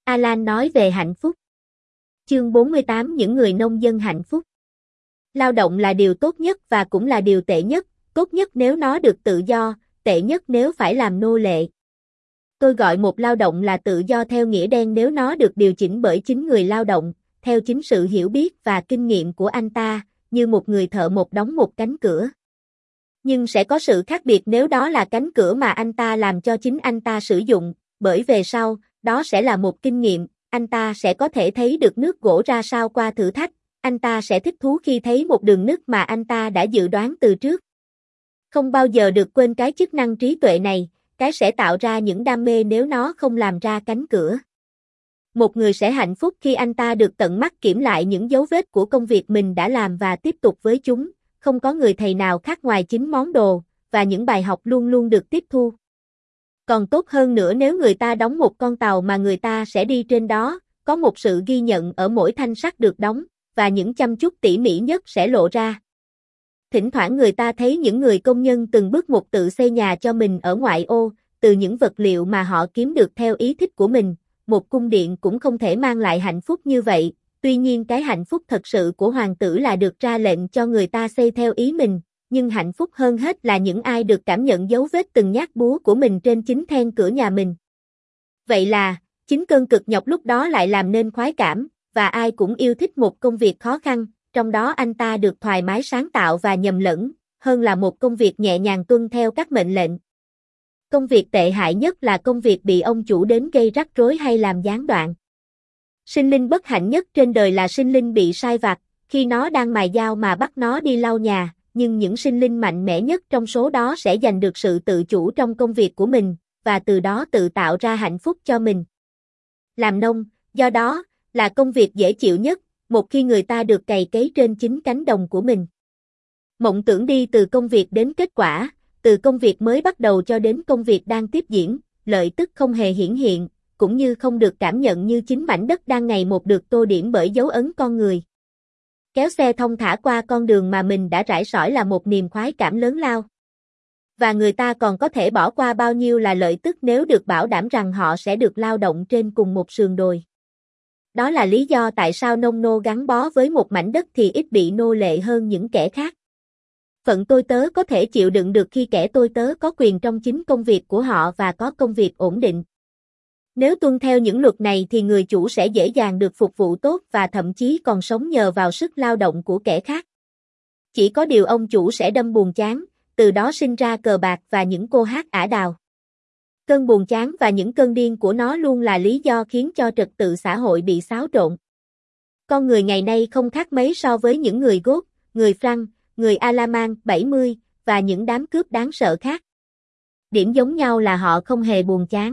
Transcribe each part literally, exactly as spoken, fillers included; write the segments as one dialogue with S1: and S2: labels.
S1: Alan nói về hạnh phúc. Chương bốn mươi tám Những người nông dân hạnh phúc. Lao động là điều tốt nhất và cũng là điều tệ nhất, tốt nhất nếu nó được tự do, tệ nhất nếu phải làm nô lệ. Tôi gọi một lao động là tự do theo nghĩa đen nếu nó được điều chỉnh bởi chính người lao động, theo chính sự hiểu biết và kinh nghiệm của anh ta, như một người thợ một đóng một cánh cửa. Nhưng sẽ có sự khác biệt nếu đó là cánh cửa mà anh ta làm cho chính anh ta sử dụng, bởi về sau, đó sẽ là một kinh nghiệm, anh ta sẽ có thể thấy được nước gỗ ra sao qua thử thách, anh ta sẽ thích thú khi thấy một đường nứt mà anh ta đã dự đoán từ trước. Không bao giờ được quên cái chức năng trí tuệ này, cái sẽ tạo ra những đam mê nếu nó không làm ra cánh cửa. Một người sẽ hạnh phúc khi anh ta được tận mắt kiểm lại những dấu vết của công việc mình đã làm và tiếp tục với chúng, không có người thầy nào khác ngoài chính món đồ, và những bài học luôn luôn được tiếp thu. Còn tốt hơn nữa nếu người ta đóng một con tàu mà người ta sẽ đi trên đó, có một sự ghi nhận ở mỗi thanh sắt được đóng, và những chăm chút tỉ mỉ nhất sẽ lộ ra. Thỉnh thoảng người ta thấy những người công nhân từng bước một tự xây nhà cho mình ở ngoại ô, từ những vật liệu mà họ kiếm được theo ý thích của mình. Một cung điện cũng không thể mang lại hạnh phúc như vậy, tuy nhiên cái hạnh phúc thật sự của hoàng tử là được ra lệnh cho người ta xây theo ý mình, nhưng hạnh phúc hơn hết là những ai được cảm nhận dấu vết từng nhát búa của mình trên chính then cửa nhà mình. Vậy là, chính cơn cực nhọc lúc đó lại làm nên khoái cảm, và ai cũng yêu thích một công việc khó khăn, trong đó anh ta được thoải mái sáng tạo và nhầm lẫn, hơn là một công việc nhẹ nhàng tuân theo các mệnh lệnh. Công việc tệ hại nhất là công việc bị ông chủ đến gây rắc rối hay làm gián đoạn. Sinh linh bất hạnh nhất trên đời là sinh linh bị sai vặt, khi nó đang mài dao mà bắt nó đi lau nhà, nhưng những sinh linh mạnh mẽ nhất trong số đó sẽ giành được sự tự chủ trong công việc của mình, và từ đó tự tạo ra hạnh phúc cho mình. Làm nông, do đó, là công việc dễ chịu nhất, một khi người ta được cày cấy trên chính cánh đồng của mình. Mộng tưởng đi từ công việc đến kết quả, từ công việc mới bắt đầu cho đến công việc đang tiếp diễn, lợi tức không hề hiển hiện, cũng như không được cảm nhận như chính mảnh đất đang ngày một được tô điểm bởi dấu ấn con người. Kéo xe thông thả qua con đường mà mình đã rải sỏi là một niềm khoái cảm lớn lao. Và người ta còn có thể bỏ qua bao nhiêu là lợi tức nếu được bảo đảm rằng họ sẽ được lao động trên cùng một sườn đồi. Đó là lý do tại sao nông nô gắn bó với một mảnh đất thì ít bị nô lệ hơn những kẻ khác. Phận tôi tớ có thể chịu đựng được khi kẻ tôi tớ có quyền trong chính công việc của họ và có công việc ổn định. Nếu tuân theo những luật này thì người chủ sẽ dễ dàng được phục vụ tốt và thậm chí còn sống nhờ vào sức lao động của kẻ khác. Chỉ có điều ông chủ sẽ đâm buồn chán, từ đó sinh ra cờ bạc và những cô hát ả đào. Cơn buồn chán và những cơn điên của nó luôn là lý do khiến cho trật tự xã hội bị xáo trộn. Con người ngày nay không khác mấy so với những người Gốt, người Franc, người Alaman bảy mươi, và những đám cướp đáng sợ khác. Điểm giống nhau là họ không hề buồn chán.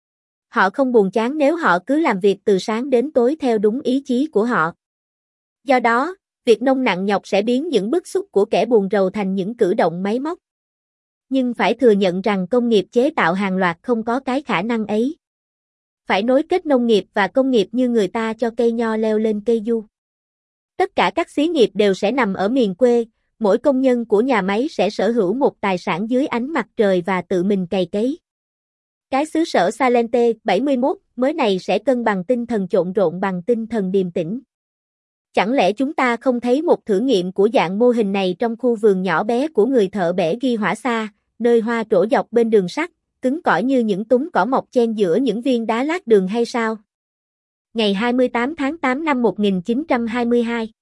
S1: Họ không buồn chán nếu họ cứ làm việc từ sáng đến tối theo đúng ý chí của họ. Do đó, việc nông nặng nhọc sẽ biến những bức xúc của kẻ buồn rầu thành những cử động máy móc. Nhưng phải thừa nhận rằng công nghiệp chế tạo hàng loạt không có cái khả năng ấy. Phải nối kết nông nghiệp và công nghiệp như người ta cho cây nho leo lên cây du. Tất cả các xí nghiệp đều sẽ nằm ở miền quê, mỗi công nhân của nhà máy sẽ sở hữu một tài sản dưới ánh mặt trời và tự mình cày cấy. Cái xứ sở Salente bảy mươi mốt mới này sẽ cân bằng tinh thần trộn rộn bằng tinh thần điềm tĩnh. Chẳng lẽ chúng ta không thấy một thử nghiệm của dạng mô hình này trong khu vườn nhỏ bé của người thợ bẻ ghi hỏa xa, nơi hoa trổ dọc bên đường sắt, cứng cỏi như những túm cỏ mọc chen giữa những viên đá lát đường hay sao? Ngày hai mươi tám tháng tám năm một nghìn chín trăm hai mươi hai